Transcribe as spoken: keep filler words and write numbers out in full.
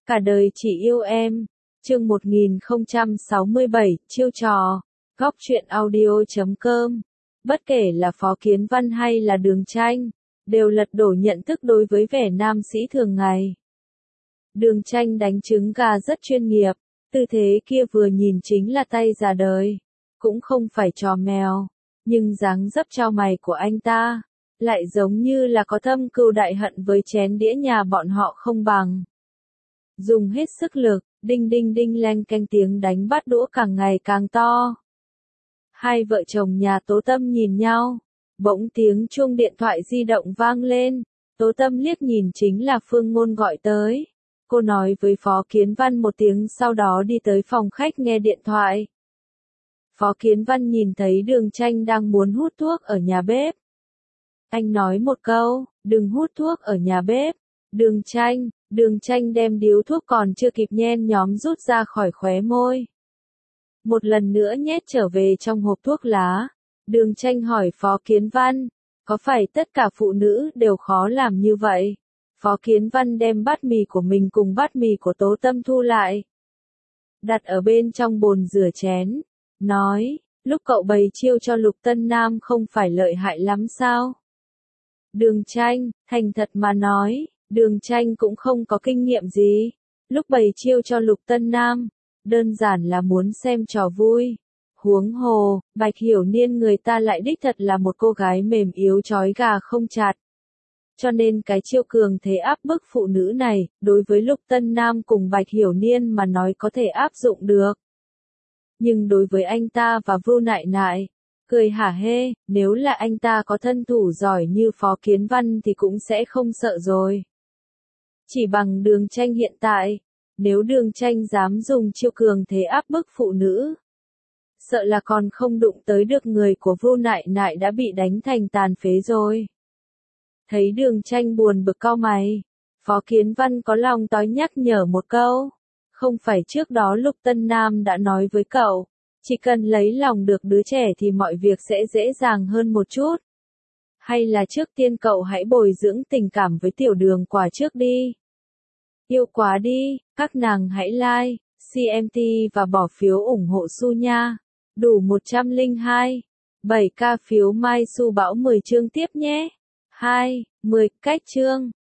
Cả đời chỉ yêu em. Chương một nghìn không trăm sáu mươi bảy, chiêu trò. Góc truyện audio chấm com. Bất kể là Phó Kiến Văn hay là Đường Tranh, đều lật đổ nhận thức đối với vẻ nam sĩ thường ngày. Đường Tranh đánh trứng gà rất chuyên nghiệp, tư thế kia vừa nhìn chính là tay già đời, cũng không phải trò mèo, nhưng dáng dấp trao mày của anh ta, lại giống như là có thâm cừu đại hận với chén đĩa nhà bọn họ không bằng. Dùng hết sức lực, đinh đinh đinh leng canh tiếng đánh bắt đũa càng ngày càng to. Hai vợ chồng nhà Tố Tâm nhìn nhau, bỗng tiếng chuông điện thoại di động vang lên, Tố Tâm liếc nhìn chính là Phương Ngôn gọi tới. Cô nói với Phó Kiến Văn một tiếng sau đó đi tới phòng khách nghe điện thoại. Phó Kiến Văn nhìn thấy Đường Tranh đang muốn hút thuốc ở nhà bếp. Anh nói một câu, đừng hút thuốc ở nhà bếp. Đường Tranh, Đường Tranh đem điếu thuốc còn chưa kịp nhen nhóm rút ra khỏi khóe môi. Một lần nữa nhét trở về trong hộp thuốc lá. Đường Tranh hỏi Phó Kiến Văn, có phải tất cả phụ nữ đều khó làm như vậy? Phó Kiến Văn đem bát mì của mình cùng bát mì của Tố Tâm thu lại, đặt ở bên trong bồn rửa chén, nói, lúc cậu bày chiêu cho Lục Tân Nam không phải lợi hại lắm sao? Đường Tranh, thành thật mà nói, Đường Tranh cũng không có kinh nghiệm gì. Lúc bày chiêu cho Lục Tân Nam, đơn giản là muốn xem trò vui. Huống hồ, Bạch Hiểu Niên người ta lại đích thật là một cô gái mềm yếu trói gà không chặt. Cho nên cái chiêu cường thế áp bức phụ nữ này, đối với Lục Tân Nam cùng Bạch Hiểu Niên mà nói có thể áp dụng được. Nhưng đối với anh ta và Vưu Nại Nại, cười hả hê, nếu là anh ta có thân thủ giỏi như Phó Kiến Văn thì cũng sẽ không sợ rồi. Chỉ bằng Đường Tranh hiện tại, nếu Đường Tranh dám dùng chiêu cường thế áp bức phụ nữ, sợ là còn không đụng tới được người của Vưu Nại Nại đã bị đánh thành tàn phế rồi. Thấy Đường Tranh buồn bực cau mày, Phó Kiến Văn có lòng tối nhắc nhở một câu, không phải trước đó Lục Tân Nam đã nói với cậu, chỉ cần lấy lòng được đứa trẻ thì mọi việc sẽ dễ dàng hơn một chút. Hay là trước tiên cậu hãy bồi dưỡng tình cảm với Tiểu Đường Quả trước đi. Yêu quá đi, các nàng hãy like, xê em tê và bỏ phiếu ủng hộ Su nha. Đủ một trăm lẻ hai, bảy k phiếu Mai Su Bão mười chương tiếp nhé. hai, mười cách chương.